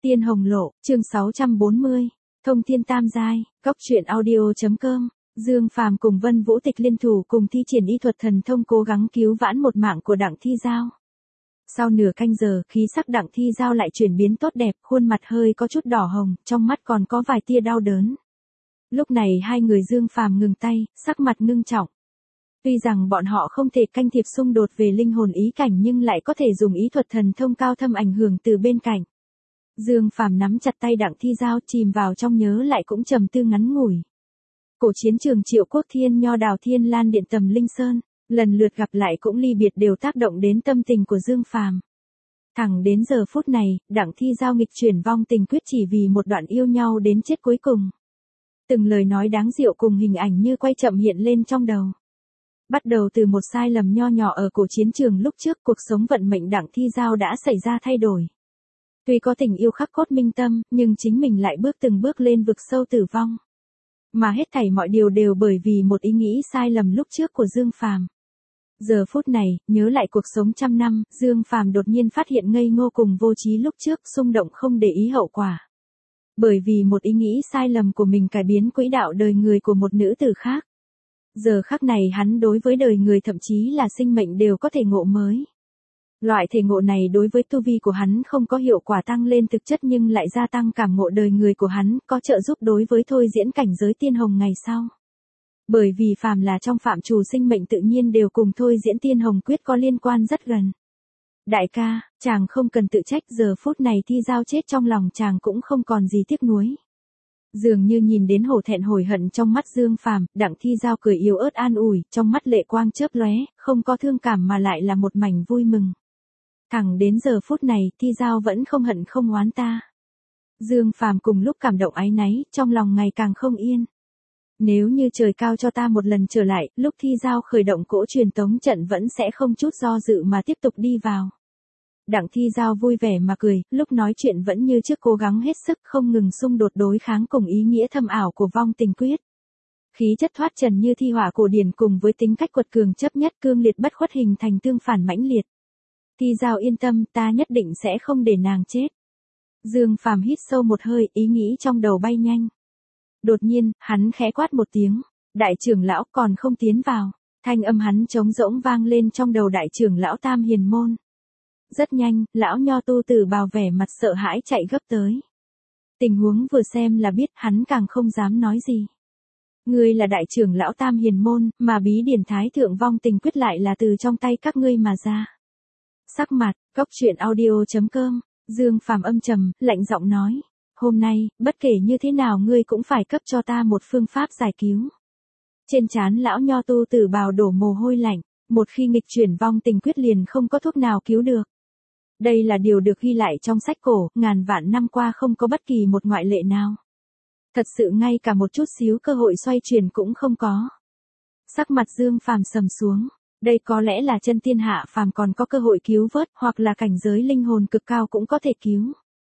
Tiên Hồng Lộ, chương 640, Thông Thiên Tam Giai, Góc truyện audio.com. Dương Phàm cùng Vân Vũ Tịch liên thủ cùng thi triển y thuật thần thông cố gắng cứu vãn một mạng của Đặng Thi Giao. Sau nửa canh giờ, khí sắc Đặng Thi Giao lại chuyển biến tốt đẹp, khuôn mặt hơi có chút đỏ hồng, trong mắt còn có vài tia đau đớn. Lúc này hai người Dương Phàm ngừng tay, sắc mặt ngưng trọng. Tuy rằng bọn họ không thể can thiệp xung đột về linh hồn ý cảnh nhưng lại có thể dùng ý thuật thần thông cao thâm ảnh hưởng từ bên cạnh. Dương Phàm nắm chặt tay Đặng Thi Giao chìm vào trong nhớ lại cũng trầm tư ngắn ngủi. Cổ chiến trường Triệu Quốc Thiên Nho Đào Thiên Lan Điện Tầm Linh Sơn, lần lượt gặp lại cũng ly biệt đều tác động đến tâm tình của Dương Phàm. Thẳng đến giờ phút này, Đặng Thi Giao nghịch chuyển vong tình quyết chỉ vì một đoạn yêu nhau đến chết cuối cùng. Từng lời nói đáng dịu cùng hình ảnh như quay chậm hiện lên trong đầu. Bắt đầu từ một sai lầm nho nhỏ ở cổ chiến trường lúc trước, cuộc sống vận mệnh Đặng Thi Giao đã xảy ra thay đổi. Tuy có tình yêu khắc cốt minh tâm, nhưng chính mình lại từng bước lên vực sâu tử vong. Mà hết thảy mọi điều đều bởi vì một ý nghĩ sai lầm lúc trước của Dương Phàm. Giờ phút này, nhớ lại cuộc sống trăm năm, Dương Phàm đột nhiên phát hiện ngây ngô cùng vô trí lúc trước, xung động không để ý hậu quả. Bởi vì một ý nghĩ sai lầm của mình cải biến quỹ đạo đời người của một nữ tử khác. Giờ khắc này hắn đối với đời người thậm chí là sinh mệnh đều có thể ngộ mới. Loại thể ngộ này đối với tu vi của hắn không có hiệu quả tăng lên thực chất nhưng lại gia tăng cảm ngộ đời người của hắn, có trợ giúp đối với thôi diễn cảnh giới tiên hồng ngày sau. Bởi vì phàm là trong phạm trù sinh mệnh tự nhiên đều cùng thôi diễn tiên hồng quyết có liên quan rất gần. Đại ca, chàng không cần tự trách, giờ phút này Thi Giao chết trong lòng chàng cũng không còn gì tiếc nuối. Dường như nhìn đến hổ thẹn hối hận trong mắt Dương Phàm, Đặng Thi Giao cười yếu ớt an ủi, trong mắt lệ quang chớp lóe, không có thương cảm mà lại là một mảnh vui mừng. Thẳng đến giờ phút này, Thi Giao vẫn không hận không oán ta. Dương Phàm cùng lúc cảm động áy náy, trong lòng ngày càng không yên. Nếu như trời cao cho ta một lần trở lại, lúc Thi Giao khởi động cỗ truyền tống trận vẫn sẽ không chút do dự mà tiếp tục đi vào. Đặng Thi Giao vui vẻ mà cười, lúc nói chuyện vẫn như trước cố gắng hết sức không ngừng xung đột đối kháng cùng ý nghĩa thâm ảo của vong tình quyết. Khí chất thoát trần như thi hỏa cổ điển cùng với tính cách quật cường chấp nhất cương liệt bất khuất hình thành tương phản mãnh liệt. Thi Giao yên tâm, ta nhất định sẽ không để nàng chết. Dương Phàm hít sâu một hơi, ý nghĩ trong đầu bay nhanh. Đột nhiên, hắn khẽ quát một tiếng, đại trưởng lão còn không tiến vào. Thanh âm hắn trống rỗng vang lên trong đầu đại trưởng lão Tam Hiền Môn. Rất nhanh, lão nho tu tử bào vẻ mặt sợ hãi chạy gấp tới. Tình huống vừa xem là biết, hắn càng không dám nói gì. Ngươi là đại trưởng lão Tam Hiền Môn, mà bí điển thái thượng vong tình quyết lại là từ trong tay các ngươi mà ra. Sắc mặt, Góc truyện audio.com, Dương Phàm âm trầm, lạnh giọng nói. Hôm nay, bất kể như thế nào ngươi cũng phải cấp cho ta một phương pháp giải cứu. Trên trán lão nho tu tử bào đổ mồ hôi lạnh, một khi nghịch chuyển vong tình quyết liền không có thuốc nào cứu được. Đây là điều được ghi lại trong sách cổ, ngàn vạn năm qua không có bất kỳ một ngoại lệ nào. Thật sự ngay cả một chút xíu cơ hội xoay chuyển cũng không có. Sắc mặt Dương Phàm sầm xuống, đây có lẽ là chân tiên hạ phàm còn có cơ hội cứu vớt, hoặc là cảnh giới linh hồn cực cao cũng có thể cứu.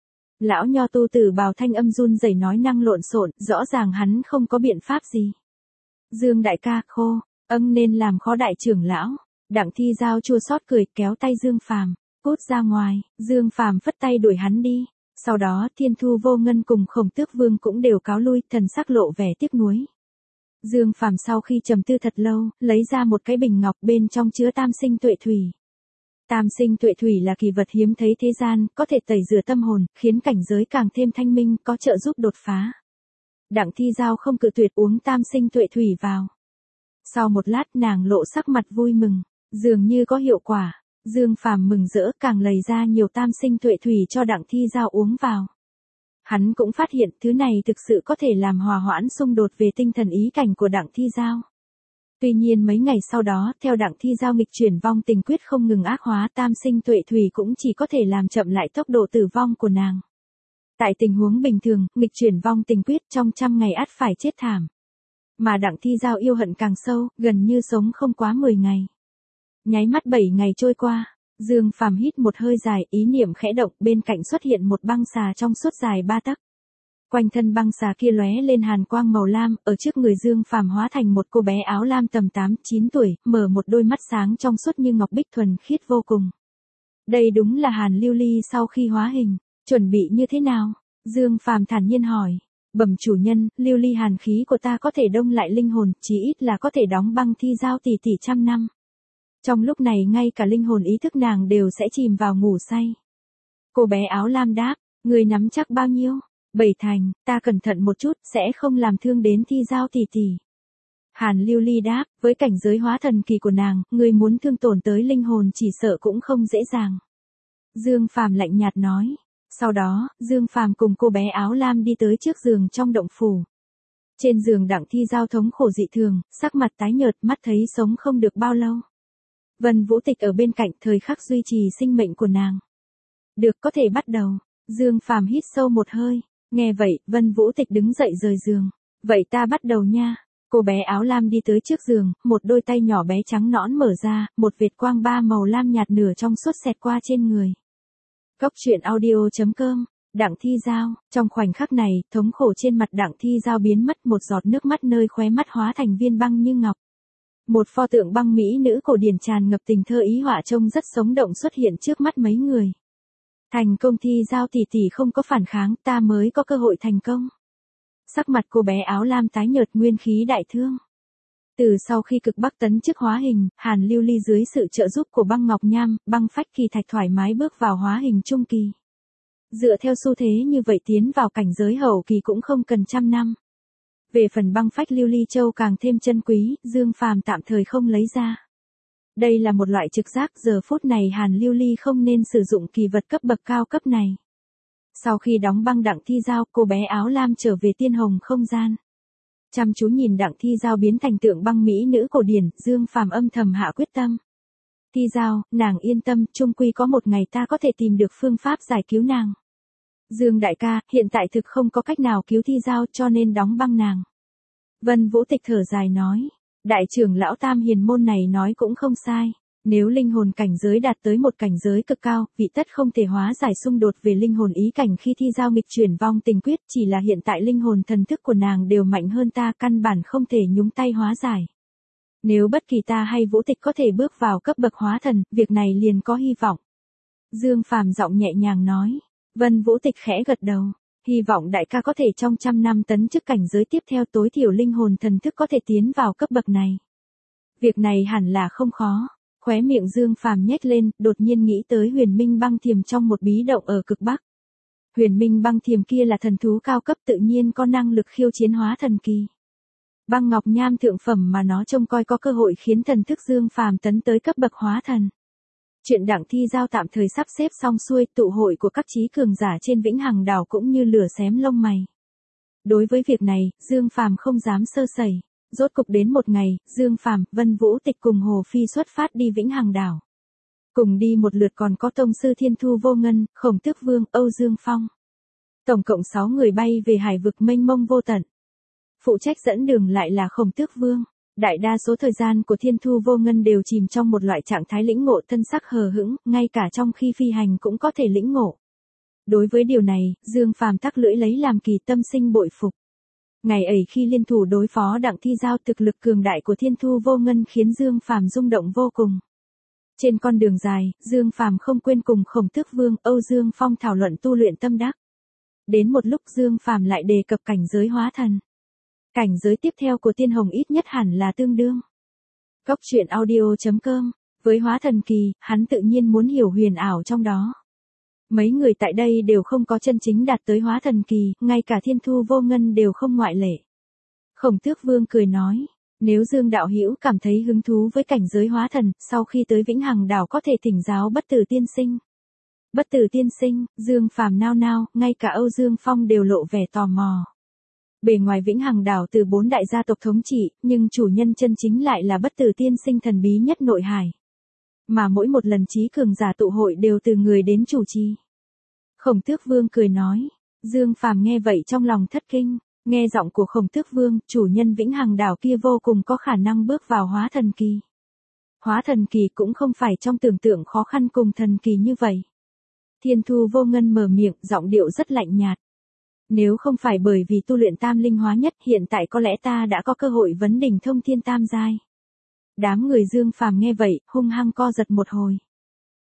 Lão nho tu tử bào thanh âm run rẩy nói năng lộn xộn, rõ ràng hắn không có biện pháp gì. Dương đại ca, khô, nên làm khó đại trưởng lão. Đặng Thi Giao chua xót cười, kéo tay Dương Phàm, cút ra ngoài. Dương Phàm phất tay đuổi hắn đi. Sau đó Thiên Thu Vô Ngân cùng Khổng Tước Vương cũng đều cáo lui, thần sắc lộ vẻ tiếc nuối. Dương Phàm sau khi trầm tư thật lâu, lấy ra một cái bình ngọc bên trong chứa tam sinh tuệ thủy. Tam sinh tuệ thủy là kỳ vật hiếm thấy thế gian, có thể tẩy rửa tâm hồn, khiến cảnh giới càng thêm thanh minh, có trợ giúp đột phá. Đặng Thi Giao không cự tuyệt uống tam sinh tuệ thủy vào. Sau một lát nàng lộ sắc mặt vui mừng, dường như có hiệu quả. Dương Phàm mừng rỡ càng lấy ra nhiều tam sinh tuệ thủy cho Đặng Thi Giao uống vào. Hắn cũng phát hiện thứ này thực sự có thể làm hòa hoãn xung đột về tinh thần ý cảnh của Đặng Thi Giao. Tuy nhiên mấy ngày sau đó, theo Đặng Thi Giao nghịch chuyển vong tình quyết không ngừng ác hóa, tam sinh tuệ thủy cũng chỉ có thể làm chậm lại tốc độ tử vong của nàng. Tại tình huống bình thường, nghịch chuyển vong tình quyết trong 100 ngày ắt phải chết thảm. Mà Đặng Thi Giao yêu hận càng sâu, gần như sống không quá 10 ngày. Nháy mắt 7 ngày trôi qua, Dương Phàm hít một hơi dài, ý niệm khẽ động, bên cạnh xuất hiện một băng xà trong suốt dài 3 tấc. Quanh thân băng xà kia lóe lên hàn quang màu lam, ở trước người Dương Phàm hóa thành một cô bé áo lam tầm 8-9 tuổi, mở một đôi mắt sáng trong suốt như ngọc bích thuần khiết vô cùng. Đây đúng là Hàn Lưu Ly sau khi hóa hình. Chuẩn bị như thế nào? Dương Phàm thản nhiên hỏi. Bẩm chủ nhân, lưu ly hàn khí của ta có thể đông lại linh hồn, chí ít là có thể đóng băng thi giao tỷ tỷ trăm năm. Trong lúc này ngay cả linh hồn ý thức nàng đều sẽ chìm vào ngủ say. Cô bé áo lam đáp, người nắm chắc bao nhiêu? 7 thành, ta cẩn thận một chút, sẽ không làm thương đến thi giao tỷ tỷ. Hàn Lưu Ly đáp, với cảnh giới hóa thần kỳ của nàng, người muốn thương tổn tới linh hồn chỉ sợ cũng không dễ dàng. Dương Phàm lạnh nhạt nói. Sau đó, Dương Phàm cùng cô bé áo lam đi tới trước giường trong động phủ. Trên giường Đặng Thi Giao thống khổ dị thường, sắc mặt tái nhợt, mắt thấy sống không được bao lâu. Vân Vũ Tịch ở bên cạnh thời khắc duy trì sinh mệnh của nàng. Được, có thể bắt đầu. Dương Phàm hít sâu một hơi. Nghe vậy, Vân Vũ Tịch đứng dậy rời giường. Vậy ta bắt đầu nha. Cô bé áo lam đi tới trước giường, một đôi tay nhỏ bé trắng nõn mở ra, một vệt quang ba màu lam nhạt nửa trong suốt xẹt qua trên người. Cốc truyện audio.com, Đặng Thi Giao, trong khoảnh khắc này, thống khổ trên mặt Đặng Thi Giao biến mất, một giọt nước mắt nơi khóe mắt hóa thành viên băng như ngọc. Một pho tượng băng mỹ nữ cổ điển tràn ngập tình thơ ý họa trông rất sống động xuất hiện trước mắt mấy người. Thành công Thi Giao tỷ tỷ không có phản kháng, ta mới có cơ hội thành công. Sắc mặt cô bé áo lam tái nhợt, nguyên khí đại thương. Từ sau khi cực bắc tấn chức hóa hình, Hàn Lưu Ly dưới sự trợ giúp của băng ngọc nham, băng phách kỳ thạch thoải mái bước vào hóa hình trung kỳ. Dựa theo xu thế như vậy tiến vào cảnh giới hậu kỳ cũng không cần trăm năm. Về phần băng phách lưu ly châu càng thêm chân quý, Dương Phàm tạm thời không lấy ra. Đây là một loại trực giác, giờ phút này Hàn Lưu Ly không nên sử dụng kỳ vật cấp bậc cao cấp này. Sau khi đóng băng Đặng Thi Giao, cô bé áo lam trở về tiên hồng không gian. Chăm chú nhìn Đặng Thi Giao biến thành tượng băng mỹ nữ cổ điển, Dương Phàm âm thầm hạ quyết tâm. Thi Giao, nàng yên tâm, chung quy có một ngày ta có thể tìm được phương pháp giải cứu nàng. Dương đại ca, hiện tại thực không có cách nào cứu Thi Giao cho nên đóng băng nàng. Vân Vũ Tịch thở dài nói. Đại trưởng lão Tam Hiền môn này nói cũng không sai. Nếu linh hồn cảnh giới đạt tới một cảnh giới cực cao, vị tất không thể hóa giải xung đột về linh hồn ý cảnh khi Thi Giao nghịch chuyển vong tình quyết, chỉ là hiện tại linh hồn thần thức của nàng đều mạnh hơn ta, căn bản không thể nhúng tay hóa giải. Nếu bất kỳ ta hay Vũ Tịch có thể bước vào cấp bậc hóa thần, việc này liền có hy vọng. Dương Phàm giọng nhẹ nhàng nói. Vân Vũ Tịch khẽ gật đầu. Hy vọng đại ca có thể trong trăm năm tấn chức cảnh giới tiếp theo, tối thiểu linh hồn thần thức có thể tiến vào cấp bậc này. Việc này hẳn là không khó. Khóe miệng Dương Phàm nhếch lên, đột nhiên nghĩ tới Huyền Minh băng thiềm trong một bí động ở cực Bắc. Huyền Minh băng thiềm kia là thần thú cao cấp, tự nhiên có năng lực khiêu chiến hóa thần kỳ. Băng ngọc nham thượng phẩm mà nó trông coi có cơ hội khiến thần thức Dương Phàm tấn tới cấp bậc hóa thần. Chuyện Đặng Thi Giao tạm thời sắp xếp xong xuôi, tụ hội của các trí cường giả trên Vĩnh Hằng đảo cũng như lửa xém lông mày. Đối với việc này, Dương Phàm không dám sơ sẩy. Rốt cục đến một ngày, Dương Phàm, Vân Vũ Tịch cùng Hồ Phi xuất phát đi Vĩnh Hằng đảo. Cùng đi một lượt còn có tông sư Thiên Thu Vô Ngân, Khổng Tước Vương, Âu Dương Phong. Tổng cộng 6 người bay về hải vực mênh mông vô tận. Phụ trách dẫn đường lại là Khổng Tước Vương. Đại đa số thời gian của Thiên Thu Vô Ngân đều chìm trong một loại trạng thái lĩnh ngộ, thân sắc hờ hững, ngay cả trong khi phi hành cũng có thể lĩnh ngộ. Đối với điều này, Dương Phàm tắc lưỡi lấy làm kỳ, tâm sinh bội phục. Ngày ấy khi liên thủ đối phó Đặng Thi Giao, thực lực cường đại của Thiên Thu Vô Ngân khiến Dương Phàm rung động vô cùng. Trên con đường dài, Dương Phàm không quên cùng Khổng Tước Vương, Âu Dương Phong thảo luận tu luyện tâm đắc. Đến một lúc Dương Phàm lại đề cập cảnh giới hóa thần. Cảnh giới tiếp theo của tiên hồng ít nhất hẳn là tương đương. Cốc truyện audio.com, với hóa thần kỳ, hắn tự nhiên muốn hiểu huyền ảo trong đó. Mấy người tại đây đều không có chân chính đạt tới hóa thần kỳ, ngay cả Thiên Thu Vô Ngân đều không ngoại lệ. Khổng Tước Vương cười nói, nếu Dương đạo hữu cảm thấy hứng thú với cảnh giới hóa thần, sau khi tới Vĩnh Hằng đảo có thể thỉnh giáo Bất Tử tiên sinh. Bất Tử tiên sinh, Dương Phàm nao nao, ngay cả Âu Dương Phong đều lộ vẻ tò mò. Bề ngoài Vĩnh Hằng đảo từ 4 đại gia tộc thống trị, nhưng chủ nhân chân chính lại là Bất Tử tiên sinh thần bí nhất nội hải. Mà mỗi một lần trí cường giả tụ hội đều từ người đến chủ trì. Khổng Tước Vương cười nói. Dương Phàm nghe vậy trong lòng thất kinh. Nghe giọng của Khổng Tước Vương, chủ nhân Vĩnh Hằng đảo kia vô cùng có khả năng bước vào hóa thần kỳ. Hóa thần kỳ cũng không phải trong tưởng tượng khó khăn cùng thần kỳ như vậy. Thiên Thu Vô Ngân mở miệng, giọng điệu rất lạnh nhạt. Nếu không phải bởi vì tu luyện tam linh hóa nhất, hiện tại có lẽ ta đã có cơ hội vấn đỉnh thông thiên tam giai. Đám người Dương Phàm nghe vậy, hung hăng co giật một hồi.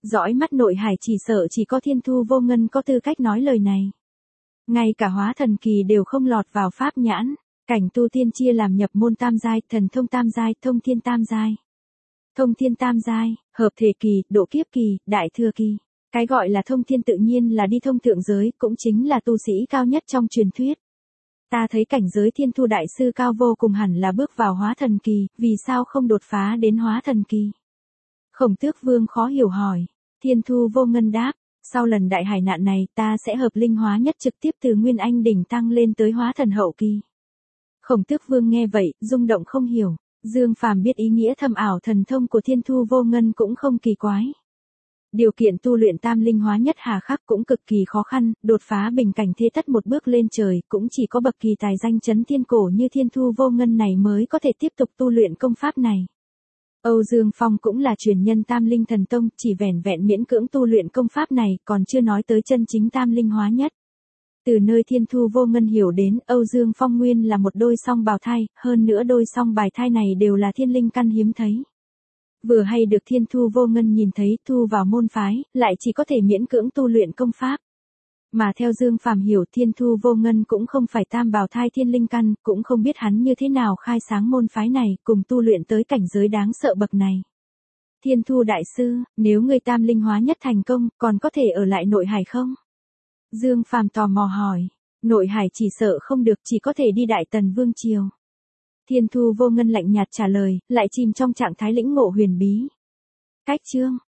Dõi mắt nội hải chỉ sợ chỉ có Thiên Thu Vô Ngân có tư cách nói lời này. Ngay cả hóa thần kỳ đều không lọt vào pháp nhãn, cảnh tu tiên chia làm nhập môn tam giai, thần thông tam giai, thông thiên tam giai. Thông thiên tam giai, hợp thể kỳ, độ kiếp kỳ, đại thừa kỳ. Cái gọi là thông thiên tự nhiên là đi thông thượng giới, cũng chính là tu sĩ cao nhất trong truyền thuyết. Ta thấy cảnh giới Thiên Thu đại sư cao vô cùng hẳn là bước vào hóa thần kỳ, vì sao không đột phá đến hóa thần kỳ? Khổng Tước Vương khó hiểu hỏi. Thiên Thu Vô Ngân đáp, sau lần đại hải nạn này ta sẽ hợp linh hóa nhất trực tiếp từ Nguyên Anh đỉnh tăng lên tới hóa thần hậu kỳ. Khổng Tước Vương nghe vậy, rung động không hiểu. Dương Phàm biết ý nghĩa thâm ảo thần thông của Thiên Thu Vô Ngân cũng không kỳ quái. Điều kiện tu luyện tam linh hóa nhất hà khắc cũng cực kỳ khó khăn, đột phá bình cảnh thế tất một bước lên trời, cũng chỉ có bậc kỳ tài danh chấn thiên cổ như Thiên Thu Vô Ngân này mới có thể tiếp tục tu luyện công pháp này. Âu Dương Phong cũng là truyền nhân tam linh thần tông, chỉ vẻn vẹn miễn cưỡng tu luyện công pháp này, còn chưa nói tới chân chính tam linh hóa nhất. Từ nơi Thiên Thu Vô Ngân hiểu đến, Âu Dương Phong nguyên là một đôi song bào thai, hơn nữa đôi song bài thai này đều là thiên linh căn hiếm thấy. Vừa hay được Thiên Thu Vô Ngân nhìn thấy, thu vào môn phái, lại chỉ có thể miễn cưỡng tu luyện công pháp. Mà theo Dương Phàm hiểu, Thiên Thu Vô Ngân cũng không phải tam bào thai thiên linh căn, cũng không biết hắn như thế nào khai sáng môn phái này, cùng tu luyện tới cảnh giới đáng sợ bậc này. Thiên Thu đại sư, nếu người tam linh hóa nhất thành công, còn có thể ở lại nội hải không? Dương Phàm tò mò hỏi. Nội hải chỉ sợ không được, chỉ có thể đi Đại Tần Vương Triều. Thiên Thu Vô Ngân lạnh nhạt trả lời, lại chìm trong trạng thái lĩnh ngộ huyền bí. Cách chương